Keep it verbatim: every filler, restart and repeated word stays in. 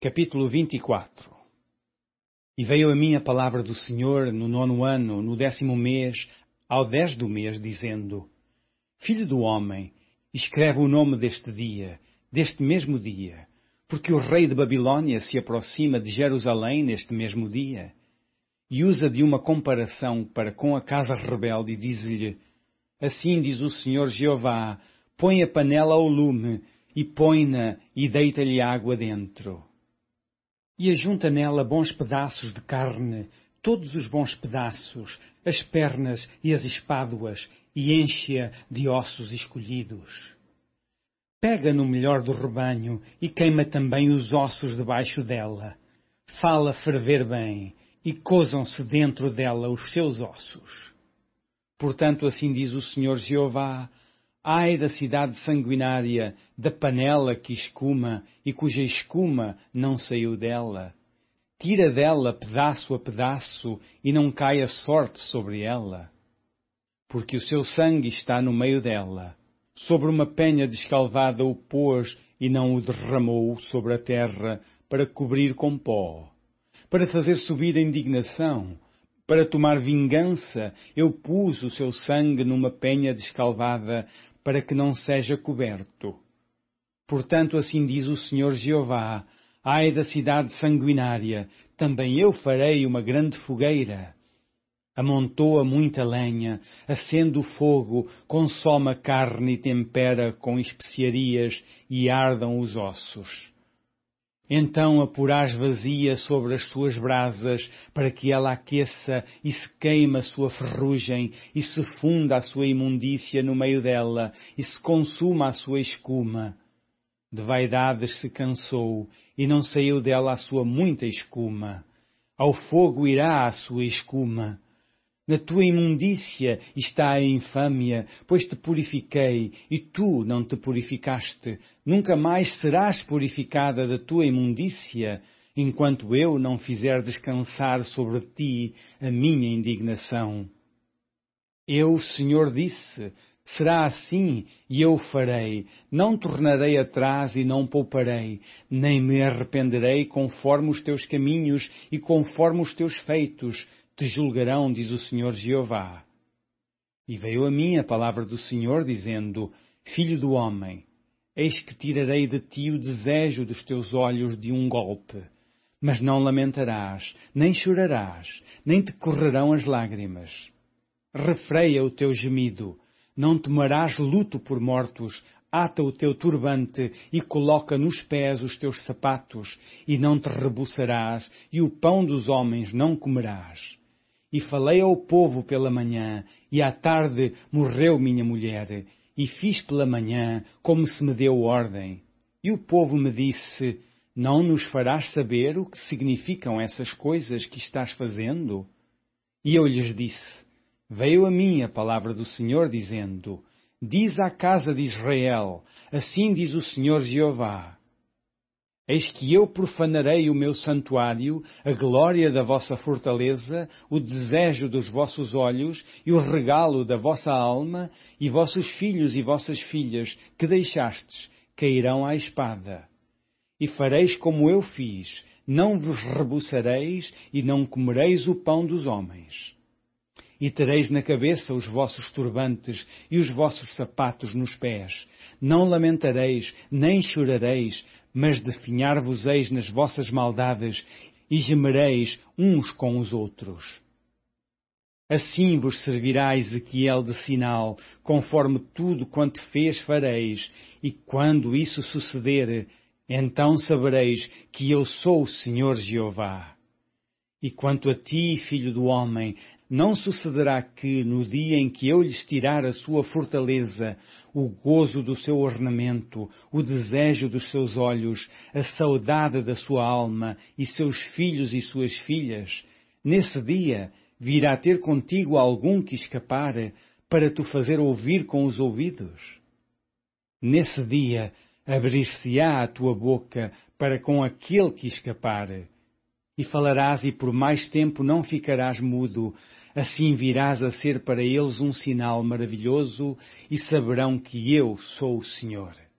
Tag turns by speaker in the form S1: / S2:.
S1: Capítulo vinte e quatro. E veio a mim a palavra do Senhor no nono ano, no décimo mês, ao dez do mês, dizendo: Filho do homem, escreve o nome deste dia, deste mesmo dia, porque o rei de Babilônia se aproxima de Jerusalém neste mesmo dia. E usa de uma comparação para com a casa rebelde e diz-lhe: Assim diz o Senhor Jeová, põe a panela ao lume, e põe-na e deita-lhe água dentro. E ajunta nela bons pedaços de carne, todos os bons pedaços, as pernas e as espáduas, e enche-a de ossos escolhidos. Pega no melhor do rebanho e queima também os ossos debaixo dela. Fala ferver bem, e cozam-se dentro dela os seus ossos. Portanto, assim diz o Senhor Jeová: Ai da cidade sanguinária, da panela que escuma e cuja escuma não saiu dela. Tira dela pedaço a pedaço e não cai a sorte sobre ela. Porque o seu sangue está no meio dela. Sobre uma penha descalvada o pôs e não o derramou sobre a terra para cobrir com pó. Para fazer subir a indignação, para tomar vingança, eu pus o seu sangue numa penha descalvada para que não seja coberto. Portanto, assim diz o Senhor Jeová: Ai da cidade sanguinária, também eu farei uma grande fogueira. Amontoa muita lenha, acende o fogo, consome a carne e tempera com especiarias e ardam os ossos. Então a porás vazia sobre as suas brasas, para que ela aqueça e se queime a sua ferrugem, e se funda a sua imundícia no meio dela, e se consuma a sua escuma. De vaidades se cansou, e não saiu dela a sua muita escuma. Ao fogo irá a sua escuma. Na tua imundícia está a infâmia, pois te purifiquei, e tu não te purificaste. Nunca mais serás purificada da tua imundícia, enquanto eu não fizer descansar sobre ti a minha indignação. Eu, Senhor, disse: será assim, e eu farei. Não tornarei atrás e não pouparei, nem me arrependerei conforme os teus caminhos e conforme os teus feitos te julgarão, diz o Senhor Jeová. E veio a mim a palavra do Senhor, dizendo: Filho do homem, eis que tirarei de ti o desejo dos teus olhos de um golpe. Mas não lamentarás, nem chorarás, nem te correrão as lágrimas. Refreia o teu gemido, não tomarás luto por mortos. Ata o teu turbante e coloca nos pés os teus sapatos, e não te rebuçarás, e o pão dos homens não comerás. E falei ao povo pela manhã, e à tarde morreu minha mulher, e fiz pela manhã como se me deu ordem. E o povo me disse: Não nos farás saber o que significam essas coisas que estás fazendo? E eu lhes disse: Veio a mim a palavra do Senhor, dizendo: Diz à casa de Israel: Assim diz o Senhor Jeová: Eis que eu profanarei o meu santuário, a glória da vossa fortaleza, o desejo dos vossos olhos e o regalo da vossa alma, e vossos filhos e vossas filhas que deixastes cairão à espada. E fareis como eu fiz, não vos rebuçareis e não comereis o pão dos homens. E tereis na cabeça os vossos turbantes e os vossos sapatos nos pés. Não lamentareis, nem chorareis, mas definhar-vos-eis nas vossas maldades e gemereis uns com os outros. Assim vos servirá Ezequiel de sinal, conforme tudo quanto fez fareis, e quando isso suceder, então sabereis que eu sou o Senhor Jeová. E quanto a ti, filho do homem, não sucederá que, no dia em que eu lhes tirar a sua fortaleza, o gozo do seu ornamento, o desejo dos seus olhos, a saudade da sua alma, e seus filhos e suas filhas, nesse dia virá ter contigo algum que escapar, para tu fazer ouvir com os ouvidos? Nesse dia abrir-se-á a tua boca para com aquele que escapar. E falarás e por mais tempo não ficarás mudo, assim virás a ser para eles um sinal maravilhoso e saberão que eu sou o Senhor.